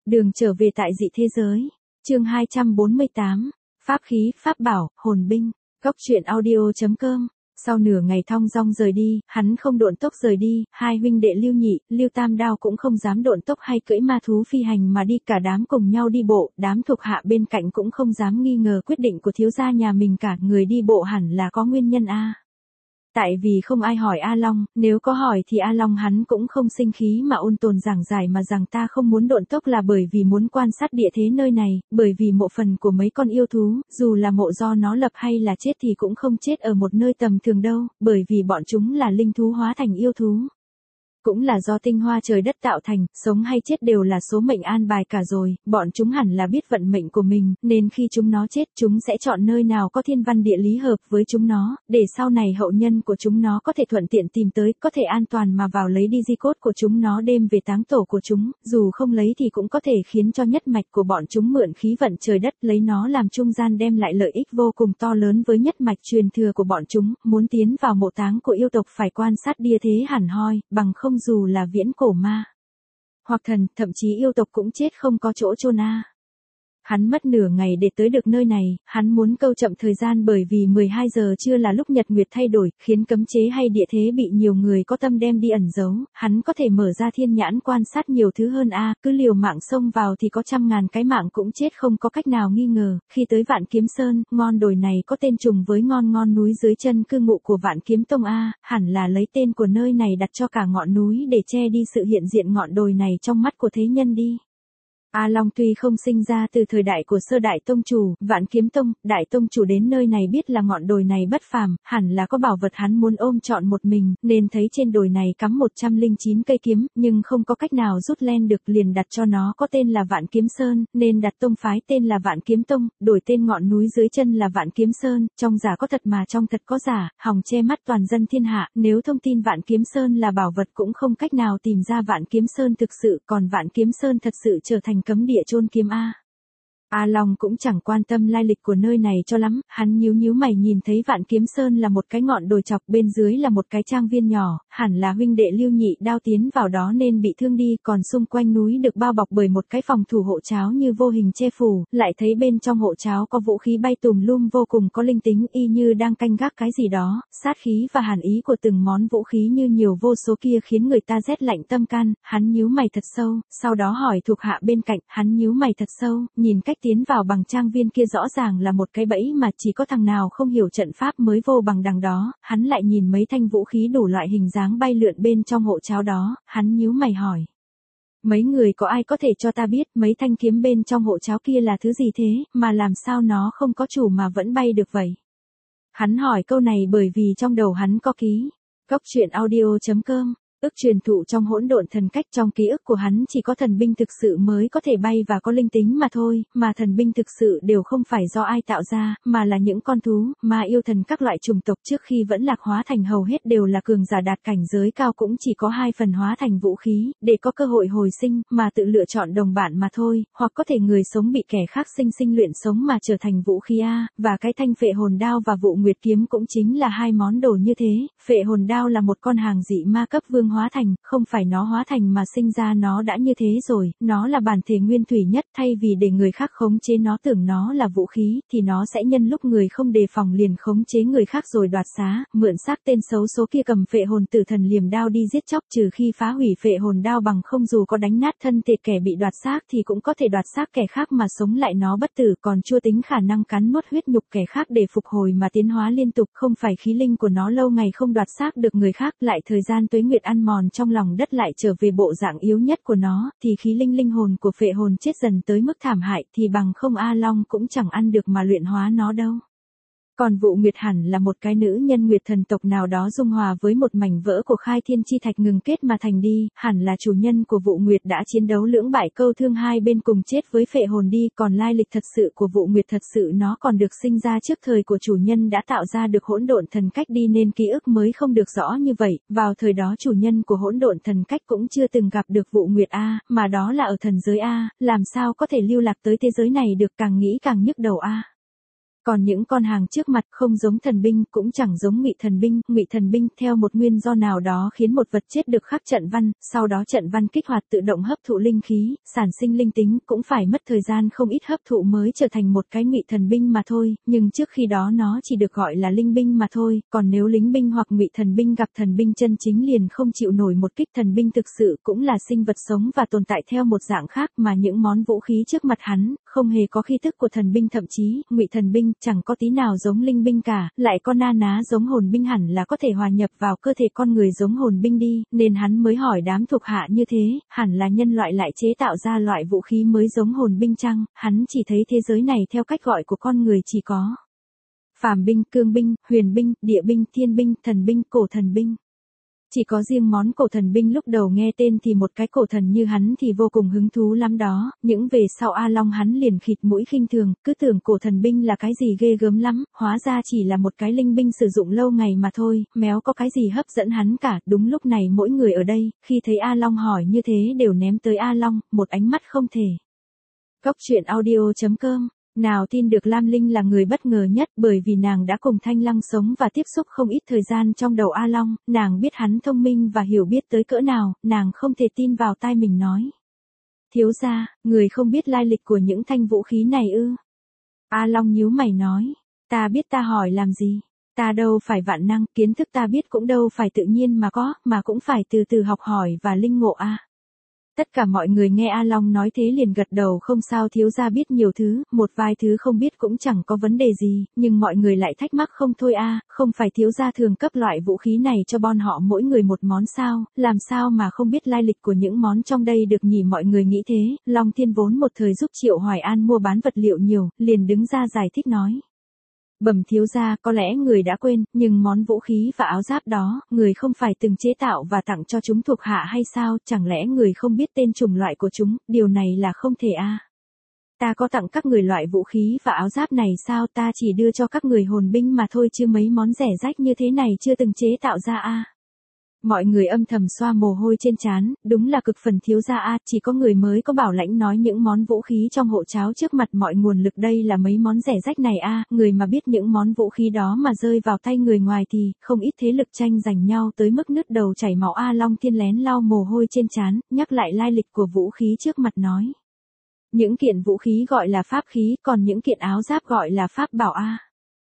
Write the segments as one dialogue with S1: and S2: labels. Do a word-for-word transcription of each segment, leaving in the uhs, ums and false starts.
S1: Đường trở về tại dị thế giới. Chương hai trăm bốn mươi tám. Pháp khí, pháp bảo, hồn binh. Góc truyện audio chấm com. Sau nửa ngày thong dong rời đi, hắn không độn tốc rời đi, hai huynh đệ Lưu Nhị, Lưu Tam Đao cũng không dám độn tốc hay cưỡi ma thú phi hành mà đi, cả đám cùng nhau đi bộ, đám thuộc hạ bên cạnh cũng không dám nghi ngờ quyết định của thiếu gia nhà mình, cả người đi bộ hẳn là có nguyên nhân a. Tại vì không ai hỏi A Long, nếu có hỏi thì A Long hắn cũng không sinh khí mà ôn tồn giảng giải mà rằng ta không muốn độn tốc là bởi vì muốn quan sát địa thế nơi này, bởi vì mộ phần của mấy con yêu thú, dù là mộ do nó lập hay là chết thì cũng không chết ở một nơi tầm thường đâu, bởi vì bọn chúng là linh thú hóa thành yêu thú. Cũng là do tinh hoa trời đất tạo thành, sống hay chết đều là số mệnh an bài cả rồi, bọn chúng hẳn là biết vận mệnh của mình, nên khi chúng nó chết chúng sẽ chọn nơi nào có thiên văn địa lý hợp với chúng nó, để sau này hậu nhân của chúng nó có thể thuận tiện tìm tới, có thể an toàn mà vào lấy đi di cốt của chúng nó đem về táng tổ của chúng, dù không lấy thì cũng có thể khiến cho nhất mạch của bọn chúng mượn khí vận trời đất lấy nó làm trung gian đem lại lợi ích vô cùng to lớn với nhất mạch truyền thừa của bọn chúng, muốn tiến vào mộ táng của yêu tộc phải quan sát địa thế hẳn hoi, bằng không dù là viễn cổ ma hoặc thần, thậm chí yêu tộc cũng chết không có chỗ chôn a. Hắn mất nửa ngày để tới được nơi này, hắn muốn câu chậm thời gian bởi vì mười hai giờ trưa là lúc nhật nguyệt thay đổi, khiến cấm chế hay địa thế bị nhiều người có tâm đem đi ẩn giấu, hắn có thể mở ra thiên nhãn quan sát nhiều thứ hơn a, cứ liều mạng xông vào thì có trăm ngàn cái mạng cũng chết không có cách nào nghi ngờ. Khi tới Vạn Kiếm Sơn, ngọn đồi này có tên trùng với ngon ngon núi dưới chân cư ngụ của Vạn Kiếm Tông a, hẳn là lấy tên của nơi này đặt cho cả ngọn núi để che đi sự hiện diện ngọn đồi này trong mắt của thế nhân đi. A Long tuy không sinh ra từ thời đại của sơ đại tông chủ, Vạn Kiếm Tông, đại tông chủ đến nơi này biết là ngọn đồi này bất phàm, hẳn là có bảo vật hắn muốn ôm trọn một mình, nên thấy trên đồi này cắm một trăm lẻ chín cây kiếm, nhưng không có cách nào rút len được liền đặt cho nó có tên là Vạn Kiếm Sơn, nên đặt tông phái tên là Vạn Kiếm Tông, đổi tên ngọn núi dưới chân là Vạn Kiếm Sơn, trong giả có thật mà trong thật có giả, hòng che mắt toàn dân thiên hạ, nếu thông tin Vạn Kiếm Sơn là bảo vật cũng không cách nào tìm ra Vạn Kiếm Sơn thực sự, còn Vạn Kiếm Sơn thật sự trở thành cấm địa chôn kiếm a. A Long cũng chẳng quan tâm lai lịch của nơi này cho lắm, hắn nhíu nhíu mày nhìn thấy Vạn Kiếm Sơn là một cái ngọn đồi chọc, bên dưới là một cái trang viên nhỏ, hẳn là huynh đệ Lưu Nhị Đao tiến vào đó nên bị thương đi, còn xung quanh núi được bao bọc bởi một cái phòng thủ hộ cháo như vô hình che phủ, lại thấy bên trong hộ cháo có vũ khí bay tùm lum vô cùng có linh tính y như đang canh gác cái gì đó, sát khí và hàn ý của từng món vũ khí như nhiều vô số kia khiến người ta rét lạnh tâm can, hắn nhíu mày thật sâu, sau đó hỏi thuộc hạ bên cạnh, hắn nhíu mày thật sâu, nhìn cách tiến vào bằng trang viên kia rõ ràng là một cái bẫy mà chỉ có thằng nào không hiểu trận pháp mới vô bằng đằng đó, hắn lại nhìn mấy thanh vũ khí đủ loại hình dáng bay lượn bên trong hộ cháo đó, hắn nhíu mày hỏi. Mấy người có ai có thể cho ta biết mấy thanh kiếm bên trong hộ cháo kia là thứ gì thế, mà làm sao nó không có chủ mà vẫn bay được vậy? Hắn hỏi câu này bởi vì trong đầu hắn có ký. Góc truyện audio chấm com. Ức truyền thụ trong hỗn độn thần cách, trong ký ức của hắn chỉ có thần binh thực sự mới có thể bay và có linh tính mà thôi, mà thần binh thực sự đều không phải do ai tạo ra, mà là những con thú, ma yêu thần các loại chủng tộc trước khi vẫn lạc hóa thành hầu hết đều là cường giả đạt cảnh giới cao cũng chỉ có hai phần hóa thành vũ khí, để có cơ hội hồi sinh, mà tự lựa chọn đồng bạn mà thôi, hoặc có thể người sống bị kẻ khác sinh sinh luyện sống mà trở thành vũ khí a, và cái thanh phệ hồn đao và vụ nguyệt kiếm cũng chính là hai món đồ như thế. Phệ hồn đao là một con hàng dị ma cấp vương hóa thành, không phải nó hóa thành mà sinh ra nó đã như thế rồi, nó là bản thể nguyên thủy nhất, thay vì để người khác khống chế nó tưởng nó là vũ khí, thì nó sẽ nhân lúc người không đề phòng liền khống chế người khác rồi đoạt xá, mượn xác tên xấu số kia cầm phệ hồn tử thần liềm đao đi giết chóc, trừ khi phá hủy phệ hồn đao bằng không dù có đánh nát thân thể kẻ bị đoạt xác thì cũng có thể đoạt xác kẻ khác mà sống lại nó bất tử, còn chưa tính khả năng cắn nuốt huyết nhục kẻ khác để phục hồi mà tiến hóa liên tục, không phải khí linh của nó lâu ngày không đoạt xác được người khác, lại thời gian tuế nguyệt ăn mòn trong lòng đất lại trở về bộ dạng yếu nhất của nó, thì khí linh linh hồn của phệ hồn chết dần tới mức thảm hại, thì bằng không A Long cũng chẳng ăn được mà luyện hóa nó đâu. Còn vụ nguyệt hẳn là một cái nữ nhân nguyệt thần tộc nào đó dung hòa với một mảnh vỡ của khai thiên chi thạch ngừng kết mà thành đi, hẳn là chủ nhân của vụ nguyệt đã chiến đấu lưỡng bại câu thương hai bên cùng chết với phệ hồn đi, còn lai lịch thật sự của vụ nguyệt thật sự nó còn được sinh ra trước thời của chủ nhân đã tạo ra được hỗn độn thần cách đi nên ký ức mới không được rõ như vậy, vào thời đó chủ nhân của hỗn độn thần cách cũng chưa từng gặp được vụ nguyệt a, mà đó là ở thần giới a, làm sao có thể lưu lạc tới thế giới này được, càng nghĩ càng nhức đầu a. Còn những con hàng trước mặt không giống thần binh, cũng chẳng giống ngụy thần binh, ngụy thần binh theo một nguyên do nào đó khiến một vật chết được khắc trận văn, sau đó trận văn kích hoạt tự động hấp thụ linh khí, sản sinh linh tính, cũng phải mất thời gian không ít hấp thụ mới trở thành một cái ngụy thần binh mà thôi, nhưng trước khi đó nó chỉ được gọi là linh binh mà thôi, còn nếu lính binh hoặc ngụy thần binh gặp thần binh chân chính liền không chịu nổi một kích. Thần binh thực sự cũng là sinh vật sống và tồn tại theo một dạng khác, mà những món vũ khí trước mặt hắn không hề có khí tức của thần binh, thậm chí ngụy thần binh chẳng có tí nào giống linh binh cả, lại có na ná giống hồn binh, hẳn là có thể hòa nhập vào cơ thể con người giống hồn binh đi, nên hắn mới hỏi đám thuộc hạ như thế, hẳn là nhân loại lại chế tạo ra loại vũ khí mới giống hồn binh chăng? Hắn chỉ thấy thế giới này theo cách gọi của con người chỉ có phàm binh, cương binh, huyền binh, địa binh, thiên binh, thần binh, cổ thần binh. Chỉ có riêng món cổ thần binh lúc đầu nghe tên thì một cái cổ thần như hắn thì vô cùng hứng thú lắm đó, những về sau A Long hắn liền khịt mũi khinh thường, cứ tưởng cổ thần binh là cái gì ghê gớm lắm, hóa ra chỉ là một cái linh binh sử dụng lâu ngày mà thôi, méo có cái gì hấp dẫn hắn cả. Đúng lúc này mỗi người ở đây, khi thấy A Long hỏi như thế đều ném tới A Long một ánh mắt không thể. Góc truyện audio chấm com. Nào tin được Lam Linh là người bất ngờ nhất, bởi vì nàng đã cùng Thanh Lăng sống và tiếp xúc không ít thời gian trong đầu A Long, nàng biết hắn thông minh và hiểu biết tới cỡ nào, nàng không thể tin vào tai mình nói. Thiếu gia, người không biết lai lịch của những thanh vũ khí này ư? A Long nhíu mày nói, ta biết, ta hỏi làm gì? Ta đâu phải vạn năng, kiến thức ta biết cũng đâu phải tự nhiên mà có, mà cũng phải từ từ học hỏi và linh ngộ a. Tất cả mọi người nghe A Long nói thế liền gật đầu, không sao, thiếu gia biết nhiều thứ, một vài thứ không biết cũng chẳng có vấn đề gì, nhưng mọi người lại thắc mắc không thôi a, không phải thiếu gia thường cấp loại vũ khí này cho bọn họ mỗi người một món sao, làm sao mà không biết lai lịch của những món trong đây được nhỉ? Mọi người nghĩ thế, Long Thiên vốn một thời giúp Triệu Hoài An mua bán vật liệu nhiều, liền đứng ra giải thích nói. Bẩm thiếu gia, có lẽ người đã quên, nhưng món vũ khí và áo giáp đó, người không phải từng chế tạo và tặng cho chúng thuộc hạ hay sao? Chẳng lẽ người không biết tên chủng loại của chúng? Điều này là không thể a. À. Ta có tặng các người loại vũ khí và áo giáp này sao? Ta chỉ đưa cho các người hồn binh mà thôi, chứ mấy món rẻ rách như thế này chưa từng chế tạo ra a. À. Mọi người âm thầm xoa mồ hôi trên trán, đúng là cực phần thiếu gia a, chỉ có người mới có bảo lãnh nói những món vũ khí trong hộ cháo trước mặt mọi nguồn lực đây là mấy món rẻ rách này a, người mà biết những món vũ khí đó mà rơi vào tay người ngoài thì không ít thế lực tranh giành nhau tới mức nứt đầu chảy máu a. Long Thiên lén lau mồ hôi trên trán, nhắc lại lai lịch của vũ khí trước mặt nói. Những kiện vũ khí gọi là pháp khí, còn những kiện áo giáp gọi là pháp bảo a.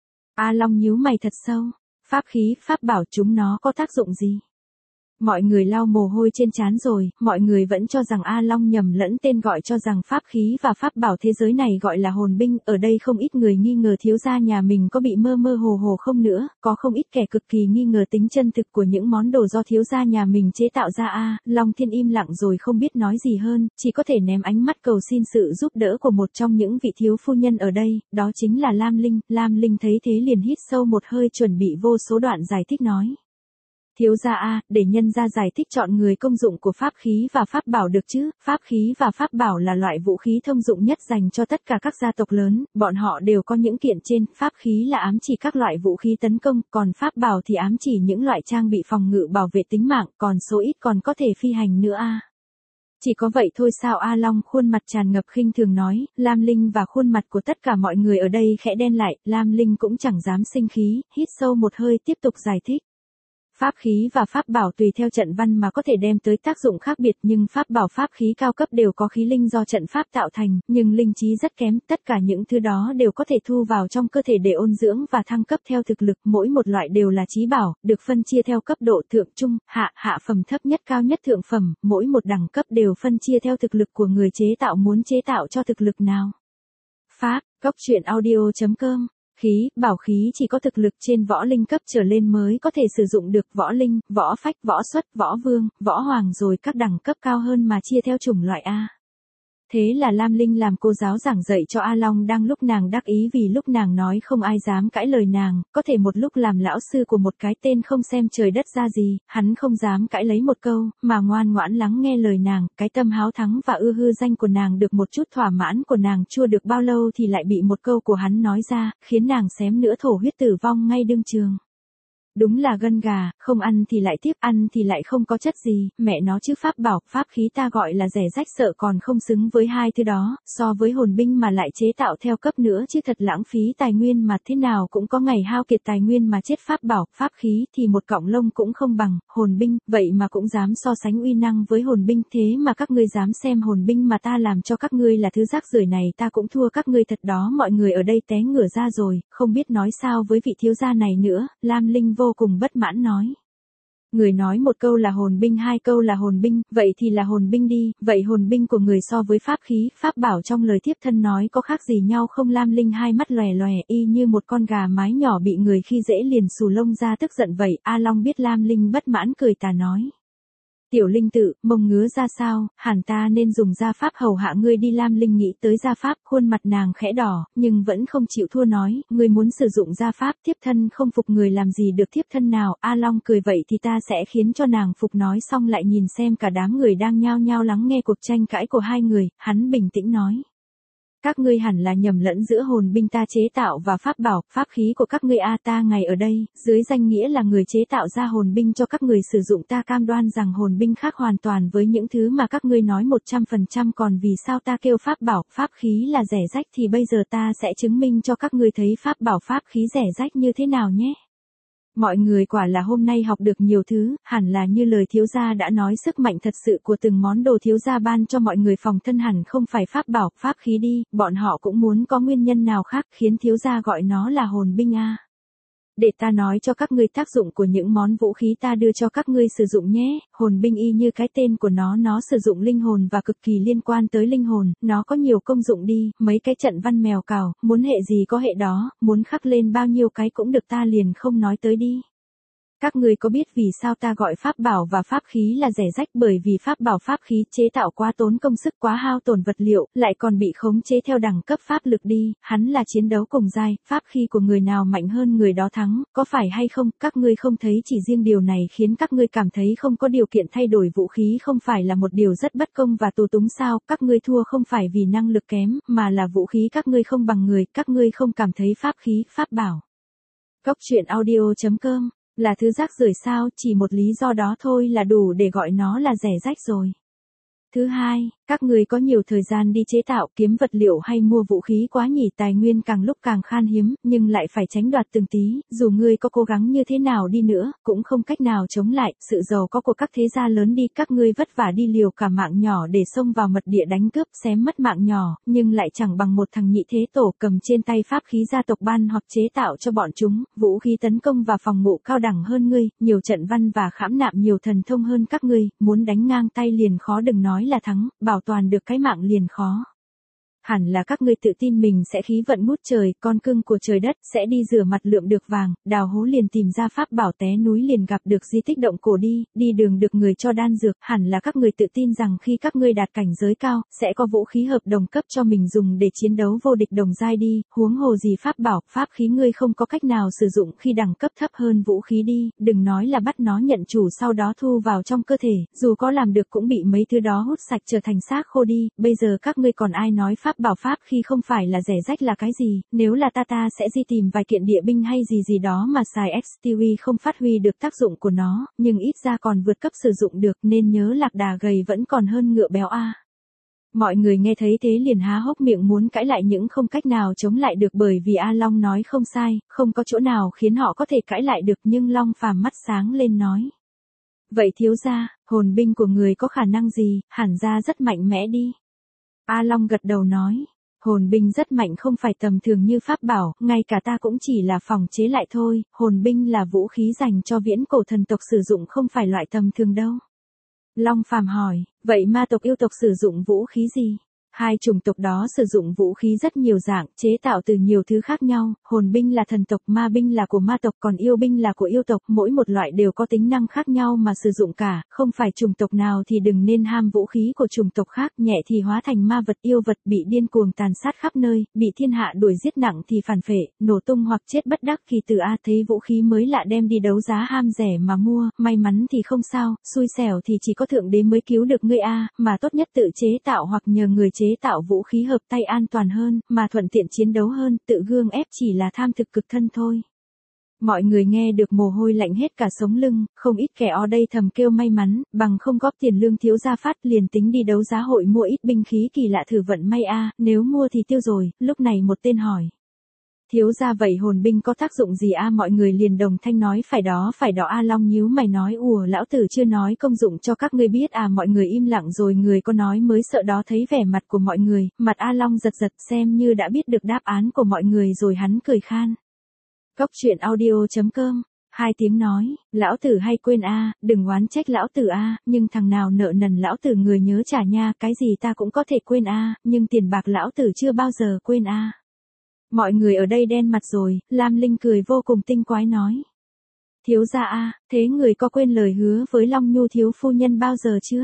S1: A Long nhíu mày thật sâu, pháp khí, pháp bảo chúng nó có tác dụng gì? Mọi người lau mồ hôi trên trán rồi, mọi người vẫn cho rằng A Long nhầm lẫn tên, gọi cho rằng pháp khí và pháp bảo thế giới này gọi là hồn binh, ở đây không ít người nghi ngờ thiếu gia nhà mình có bị mơ mơ hồ hồ không nữa, có không ít kẻ cực kỳ nghi ngờ tính chân thực của những món đồ do thiếu gia nhà mình chế tạo ra a. Long Thiên im lặng rồi không biết nói gì hơn, chỉ có thể ném ánh mắt cầu xin sự giúp đỡ của một trong những vị thiếu phu nhân ở đây, đó chính là Lam Linh. Lam Linh thấy thế liền hít sâu một hơi, chuẩn bị vô số đoạn giải thích nói. Thiếu gia a, để nhân gia giải thích chọn người công dụng của pháp khí và pháp bảo được chứ? Pháp khí và pháp bảo là loại vũ khí thông dụng nhất dành cho tất cả các gia tộc lớn, bọn họ đều có những kiện trên, pháp khí là ám chỉ các loại vũ khí tấn công, còn pháp bảo thì ám chỉ những loại trang bị phòng ngự bảo vệ tính mạng, còn số ít còn có thể phi hành nữa a. Chỉ có vậy thôi sao? A Long khuôn mặt tràn ngập khinh thường nói. Lam Linh và khuôn mặt của tất cả mọi người ở đây khẽ đen lại, Lam Linh cũng chẳng dám sinh khí, hít sâu một hơi tiếp tục giải thích. Pháp khí và pháp bảo tùy theo trận văn mà có thể đem tới tác dụng khác biệt, nhưng pháp bảo pháp khí cao cấp đều có khí linh do trận pháp tạo thành, nhưng linh trí rất kém, tất cả những thứ đó đều có thể thu vào trong cơ thể để ôn dưỡng và thăng cấp theo thực lực, mỗi một loại đều là chí bảo, được phân chia theo cấp độ thượng trung, hạ, hạ phẩm, thấp nhất, cao nhất, thượng phẩm, mỗi một đẳng cấp đều phân chia theo thực lực của người chế tạo muốn chế tạo cho thực lực nào. Pháp, góc truyện audio chấm com. Khí, bảo khí chỉ có thực lực trên võ linh cấp trở lên mới có thể sử dụng được, võ linh, võ phách, võ xuất, võ vương, võ hoàng rồi các đẳng cấp cao hơn mà chia theo chủng loại a. Thế là Lam Linh làm cô giáo giảng dạy cho A Long, đang lúc nàng đắc ý vì lúc nàng nói không ai dám cãi lời nàng, có thể một lúc làm lão sư của một cái tên không xem trời đất ra gì, hắn không dám cãi lấy một câu, mà ngoan ngoãn lắng nghe lời nàng, cái tâm háo thắng và ưa hư danh của nàng được một chút thỏa mãn của nàng chưa được bao lâu thì lại bị một câu của hắn nói ra, khiến nàng xém nữa thổ huyết tử vong ngay đương trường. Đúng là gân gà, không ăn thì lại tiếp, ăn thì lại không có chất gì, mẹ nó chứ pháp bảo, pháp khí ta gọi là rẻ rách sợ còn không xứng với hai thứ đó, so với hồn binh mà lại chế tạo theo cấp nữa chứ thật lãng phí tài nguyên mà thế nào cũng có ngày hao kiệt tài nguyên mà chết pháp bảo, pháp khí thì một cọng lông cũng không bằng, hồn binh, vậy mà cũng dám so sánh uy năng với hồn binh thế mà các ngươi dám xem hồn binh mà ta làm cho các ngươi là thứ rác rưởi này ta cũng thua các ngươi thật đó mọi người ở đây té ngửa ra rồi, không biết nói sao với vị thiếu gia này nữa, Lam Linh vô cùng bất mãn nói. Người nói một câu là hồn binh hai câu là hồn binh, vậy thì là hồn binh đi, vậy hồn binh của người so với pháp khí, pháp bảo trong lời thiếp thân nói có khác gì nhau không Lam Linh hai mắt lòe lòe y như một con gà mái nhỏ bị người khi dễ liền xù lông ra tức giận vậy, A Long biết Lam Linh bất mãn cười tà nói. Tiểu Linh tự, mông ngứa ra sao, hẳn ta nên dùng gia pháp hầu hạ ngươi đi Lam Linh nghĩ tới gia pháp, khuôn mặt nàng khẽ đỏ, nhưng vẫn không chịu thua nói, ngươi muốn sử dụng gia pháp, thiếp thân không phục người làm gì được thiếp thân nào, A Long cười vậy thì ta sẽ khiến cho nàng phục nói xong lại nhìn xem cả đám người đang nhao nhao lắng nghe cuộc tranh cãi của hai người, hắn bình tĩnh nói. Các ngươi hẳn là nhầm lẫn giữa hồn binh ta chế tạo và pháp bảo, pháp khí của các ngươi a ta ngày ở đây, dưới danh nghĩa là người chế tạo ra hồn binh cho các người sử dụng ta cam đoan rằng hồn binh khác hoàn toàn với những thứ mà các ngươi nói một trăm phần trăm còn vì sao ta kêu pháp bảo, pháp khí là rẻ rách thì bây giờ ta sẽ chứng minh cho các ngươi thấy pháp bảo pháp khí rẻ rách như thế nào nhé. Mọi người quả là hôm nay học được nhiều thứ, hẳn là như lời thiếu gia đã nói sức mạnh thật sự của từng món đồ thiếu gia ban cho mọi người phòng thân hẳn không phải pháp bảo, pháp khí đi, bọn họ cũng muốn có nguyên nhân nào khác khiến thiếu gia gọi nó là hồn binh a. Để ta nói cho các ngươi tác dụng của những món vũ khí ta đưa cho các ngươi sử dụng nhé, hồn binh y như cái tên của nó nó sử dụng linh hồn và cực kỳ liên quan tới linh hồn, nó có nhiều công dụng đi, mấy cái trận văn mèo cào, muốn hệ gì có hệ đó, muốn khắc lên bao nhiêu cái cũng được ta liền không nói tới đi. Các người có biết vì sao ta gọi pháp bảo và pháp khí là rẻ rách bởi vì pháp bảo pháp khí chế tạo quá tốn công sức quá hao tổn vật liệu, lại còn bị khống chế theo đẳng cấp pháp lực đi, hắn là chiến đấu cùng giai, pháp khí của người nào mạnh hơn người đó thắng, có phải hay không, các ngươi không thấy chỉ riêng điều này khiến các ngươi cảm thấy không có điều kiện thay đổi vũ khí không phải là một điều rất bất công và tù túng sao, các ngươi thua không phải vì năng lực kém, mà là vũ khí các ngươi không bằng người, các ngươi không cảm thấy pháp khí, pháp bảo. Góc truyện audio chấm com là thứ rác rưởi sao, chỉ một lý do đó thôi là đủ để gọi nó là rẻ rách rồi. Thứ hai, các người có nhiều thời gian đi chế tạo kiếm vật liệu hay mua vũ khí quá nhỉ tài nguyên càng lúc càng khan hiếm, nhưng lại phải tránh đoạt từng tí, dù ngươi có cố gắng như thế nào đi nữa, cũng không cách nào chống lại, sự giàu có của các thế gia lớn đi, các ngươi vất vả đi liều cả mạng nhỏ để xông vào mật địa đánh cướp xém mất mạng nhỏ, nhưng lại chẳng bằng một thằng nhị thế tổ cầm trên tay pháp khí gia tộc ban hoặc chế tạo cho bọn chúng, vũ khí tấn công và phòng ngự cao đẳng hơn ngươi, nhiều trận văn và khảm nạm nhiều thần thông hơn các ngươi, muốn đánh ngang tay liền khó đừng nói là thắng, bảo toàn được cái mạng liền khó. Hẳn là các ngươi tự tin mình sẽ khí vận ngút trời, con cưng của trời đất, sẽ đi rửa mặt lượm được vàng, đào hố liền tìm ra pháp bảo té núi liền gặp được di tích động cổ đi, đi đường được người cho đan dược, hẳn là các ngươi tự tin rằng khi các ngươi đạt cảnh giới cao, sẽ có vũ khí hợp đồng cấp cho mình dùng để chiến đấu vô địch đồng giai đi, huống hồ gì pháp bảo, pháp khí ngươi không có cách nào sử dụng khi đẳng cấp thấp hơn vũ khí đi, đừng nói là bắt nó nhận chủ sau đó thu vào trong cơ thể, dù có làm được cũng bị mấy thứ đó hút sạch trở thành xác khô đi, bây giờ các ngươi còn ai nói pháp bảo pháp khi không phải là rẻ rách là cái gì, nếu là ta ta sẽ đi tìm vài kiện địa binh hay gì gì đó mà xài ích tê vê không phát huy được tác dụng của nó, nhưng ít ra còn vượt cấp sử dụng được nên nhớ lạc đà gầy vẫn còn hơn ngựa béo a. Mọi người nghe thấy thế liền há hốc miệng muốn cãi lại nhưng không cách nào chống lại được bởi vì A Long nói không sai, không có chỗ nào khiến họ có thể cãi lại được nhưng Long Phàm mắt sáng lên nói. Vậy thiếu gia, hồn binh của người có khả năng gì, hẳn ra rất mạnh mẽ đi. A Long gật đầu nói, hồn binh rất mạnh không phải tầm thường như pháp bảo, ngay cả ta cũng chỉ là phòng chế lại thôi, hồn binh là vũ khí dành cho viễn cổ thần tộc sử dụng không phải loại tầm thường đâu. Long Phàm hỏi, vậy ma tộc yêu tộc sử dụng vũ khí gì? Hai chủng tộc đó sử dụng vũ khí rất nhiều dạng, chế tạo từ nhiều thứ khác nhau, hồn binh là thần tộc, ma binh là của ma tộc, còn yêu binh là của yêu tộc, mỗi một loại đều có tính năng khác nhau mà sử dụng cả, không phải chủng tộc nào thì đừng nên ham vũ khí của chủng tộc khác, nhẹ thì hóa thành ma vật yêu vật bị điên cuồng tàn sát khắp nơi, bị thiên hạ đuổi giết nặng thì phản phệ, nổ tung hoặc chết bất đắc kỳ từ a thấy vũ khí mới lạ đem đi đấu giá ham rẻ mà mua, may mắn thì không sao, xui xẻo thì chỉ có thượng đế mới cứu được ngươi a, mà tốt nhất tự chế tạo hoặc nhờ người chế tạo vũ khí hợp tay an toàn hơn, mà thuận tiện chiến đấu hơn, tự gương ép chỉ là tham thực cực thân thôi. Mọi người nghe được mồ hôi lạnh hết cả sống lưng, không ít kẻ ở đây thầm kêu may mắn, bằng không góp tiền lương thiếu gia phát liền tính đi đấu giá hội mua ít binh khí kỳ lạ thử vận may a, nếu mua thì tiêu rồi, lúc này một tên hỏi. Thiếu gia vậy hồn binh có tác dụng gì a? Mọi người liền đồng thanh nói phải đó phải đó. A Long nhíu mày nói ùa lão tử chưa nói công dụng cho các ngươi biết à? Mọi người im lặng rồi người có nói mới sợ đó. Thấy vẻ mặt của mọi người, mặt A Long giật giật xem như đã biết được đáp án của mọi người rồi hắn cười khan. Cốc truyện audio.com, hai tiếng nói, lão tử hay quên a, đừng oán trách lão tử a, nhưng thằng nào nợ nần lão tử người nhớ trả nha, cái gì ta cũng có thể quên a, nhưng tiền bạc lão tử chưa bao giờ quên a. Mọi người ở đây đen mặt rồi, Lam Linh cười vô cùng tinh quái nói. Thiếu gia a, thế người có quên lời hứa với Long Nhu thiếu phu nhân bao giờ chưa?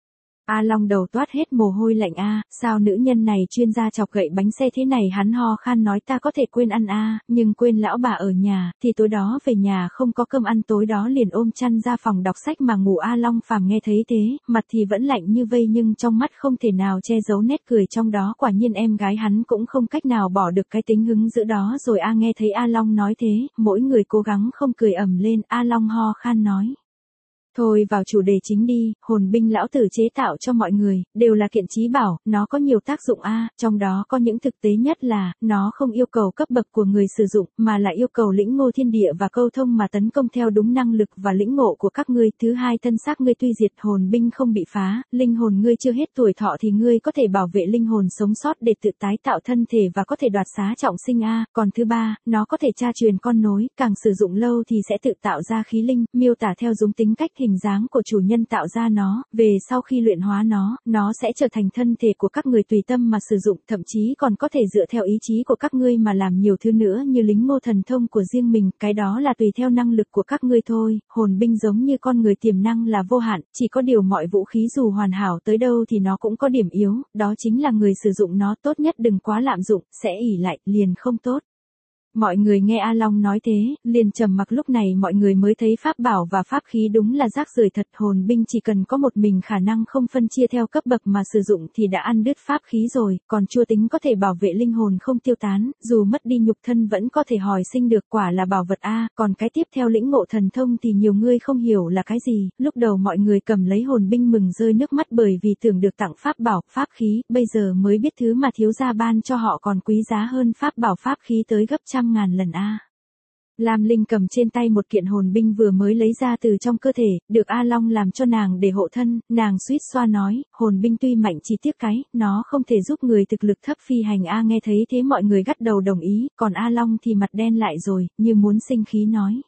S1: A Long đầu toát hết mồ hôi lạnh a, sao nữ nhân này chuyên gia chọc gậy bánh xe thế này? Hắn ho khan nói ta có thể quên ăn a, nhưng quên lão bà ở nhà, thì tối đó về nhà không có cơm ăn, tối đó liền ôm chăn ra phòng đọc sách mà ngủ. A Long phàm nghe thấy thế, mặt thì vẫn lạnh như vây nhưng trong mắt không thể nào che giấu nét cười trong đó. Quả nhiên em gái hắn cũng không cách nào bỏ được cái tính hứng dữ đó rồi. A nghe thấy A Long nói thế, mỗi người cố gắng không cười ầm lên. A Long ho khan nói. Thôi vào chủ đề chính đi, hồn binh lão tử chế tạo cho mọi người, đều là kiện chí bảo, nó có nhiều tác dụng a, trong đó có những thực tế nhất là, nó không yêu cầu cấp bậc của người sử dụng, mà là yêu cầu lĩnh ngộ thiên địa và câu thông mà tấn công theo đúng năng lực và lĩnh ngộ của các ngươi. Thứ hai, thân xác ngươi tuy diệt, hồn binh không bị phá, linh hồn ngươi chưa hết tuổi thọ thì ngươi có thể bảo vệ linh hồn sống sót để tự tái tạo thân thể và có thể đoạt xá trọng sinh a. Còn thứ ba, nó có thể tra truyền con nối, càng sử dụng lâu thì sẽ tự tạo ra khí linh, miêu tả theo đúng tính cách hình dáng của chủ nhân tạo ra nó, về sau khi luyện hóa nó, nó sẽ trở thành thân thể của các người tùy tâm mà sử dụng, thậm chí còn có thể dựa theo ý chí của các ngươi mà làm nhiều thứ nữa như lính ngộ thần thông của riêng mình, cái đó là tùy theo năng lực của các ngươi thôi. Hồn binh giống như con người tiềm năng là vô hạn, chỉ có điều mọi vũ khí dù hoàn hảo tới đâu thì nó cũng có điểm yếu, đó chính là người sử dụng nó tốt nhất đừng quá lạm dụng, sẽ ỷ lại, liền không tốt. Mọi người nghe A Long nói thế, liền trầm mặc. Lúc này mọi người mới thấy pháp bảo và pháp khí đúng là rác rưởi thật. Hồn binh chỉ cần có một mình khả năng không phân chia theo cấp bậc mà sử dụng thì đã ăn đứt pháp khí rồi, còn chua tính có thể bảo vệ linh hồn không tiêu tán, dù mất đi nhục thân vẫn có thể hồi sinh được, quả là bảo vật a. Còn cái tiếp theo lĩnh ngộ thần thông thì nhiều người không hiểu là cái gì, lúc đầu mọi người cầm lấy hồn binh mừng rơi nước mắt bởi vì tưởng được tặng pháp bảo, pháp khí, bây giờ mới biết thứ mà thiếu gia ban cho họ còn quý giá hơn pháp bảo pháp khí tới gấp trăm ngàn lần a. Lam Linh cầm trên tay một kiện hồn binh vừa mới lấy ra từ trong cơ thể, được A Long làm cho nàng để hộ thân, nàng suýt xoa nói, hồn binh tuy mạnh chỉ tiếc cái, nó không thể giúp người thực lực thấp phi hành a. Nghe thấy thế mọi người gật đầu đồng ý, còn A Long thì mặt đen lại rồi, như muốn sinh khí nói.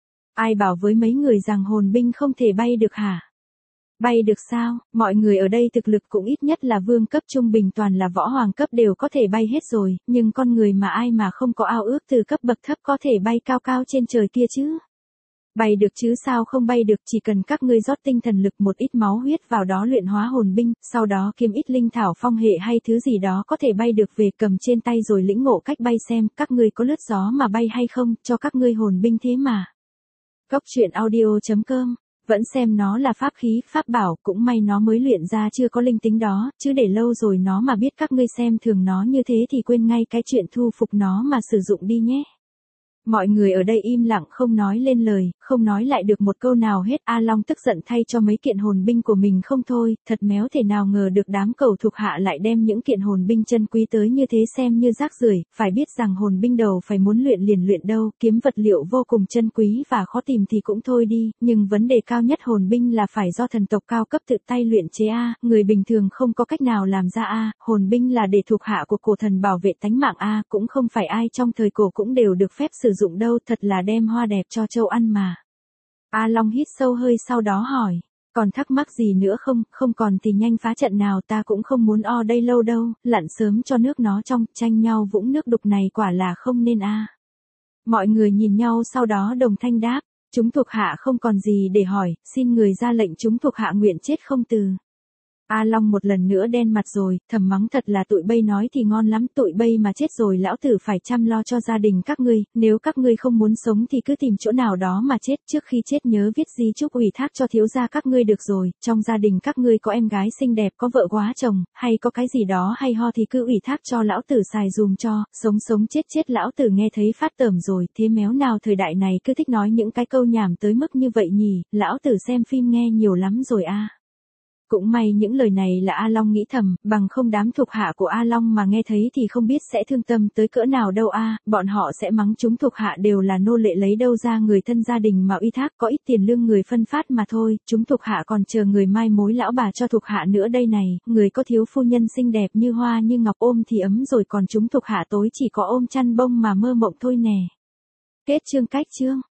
S1: Ai bảo với mấy người rằng hồn binh không thể bay được hả? Bay được sao? Mọi người ở đây thực lực cũng ít nhất là vương cấp, trung bình toàn là võ hoàng cấp đều có thể bay hết rồi, nhưng con người mà ai mà không có ao ước từ cấp bậc thấp có thể bay cao cao trên trời kia chứ? Bay được chứ sao không bay được, chỉ cần các ngươi rót tinh thần lực một ít máu huyết vào đó luyện hóa hồn binh, sau đó kiếm ít linh thảo phong hệ hay thứ gì đó có thể bay được về cầm trên tay rồi lĩnh ngộ cách bay xem các ngươi có lướt gió mà bay hay không, cho các ngươi hồn binh thế mà. Cốc truyện audio.com, vẫn xem nó là pháp khí, pháp bảo, cũng may nó mới luyện ra chưa có linh tính đó, chứ để lâu rồi nó mà biết các ngươi xem thường nó như thế thì quên ngay cái chuyện thu phục nó mà sử dụng đi nhé. Mọi người ở đây im lặng không nói lên lời, không nói lại được một câu nào hết. A Long tức giận thay cho mấy kiện hồn binh của mình không thôi, thật méo thể nào ngờ được đám cầu thuộc hạ lại đem những kiện hồn binh chân quý tới như thế xem như rác rưởi, phải biết rằng hồn binh đầu phải muốn luyện liền luyện đâu, kiếm vật liệu vô cùng chân quý và khó tìm thì cũng thôi đi, nhưng vấn đề cao nhất hồn binh là phải do thần tộc cao cấp tự tay luyện chế a, người bình thường không có cách nào làm ra a, hồn binh là để thuộc hạ của cổ thần bảo vệ tánh mạng a, cũng không phải ai trong thời cổ cũng đều được phép sử dụng đâu, thật là đem hoa đẹp cho trâu ăn mà. A Long hít sâu hơi sau đó hỏi, còn thắc mắc gì nữa không? Không còn thì nhanh phá trận nào, ta cũng không muốn o đây lâu đâu, lặn sớm cho nước nó trong, tranh nhau vũng nước đục này quả là không nên a. Mọi người nhìn nhau sau đó đồng thanh đáp, chúng thuộc hạ không còn gì để hỏi, xin người ra lệnh chúng thuộc hạ nguyện chết không từ. A Long một lần nữa đen mặt rồi, thầm mắng thật là tụi bay nói thì ngon lắm, tụi bay mà chết rồi lão tử phải chăm lo cho gia đình các ngươi, nếu các ngươi không muốn sống thì cứ tìm chỗ nào đó mà chết, trước khi chết nhớ viết di chúc ủy thác cho thiếu gia các ngươi được rồi, trong gia đình các ngươi có em gái xinh đẹp, có vợ quá chồng, hay có cái gì đó hay ho thì cứ ủy thác cho lão tử xài dùm cho, sống sống chết chết lão tử nghe thấy phát tởm rồi, thế méo nào thời đại này cứ thích nói những cái câu nhảm tới mức như vậy nhỉ, lão tử xem phim nghe nhiều lắm rồi a. Cũng may những lời này là A Long nghĩ thầm, bằng không đám thuộc hạ của A Long mà nghe thấy thì không biết sẽ thương tâm tới cỡ nào đâu a, bọn họ sẽ mắng chúng thuộc hạ đều là nô lệ lấy đâu ra người thân gia đình mà uy thác, có ít tiền lương người phân phát mà thôi, chúng thuộc hạ còn chờ người mai mối lão bà cho thuộc hạ nữa đây này, người có thiếu phu nhân xinh đẹp như hoa như ngọc ôm thì ấm rồi, còn chúng thuộc hạ tối chỉ có ôm chăn bông mà mơ mộng thôi nè. Kết chương cách chương.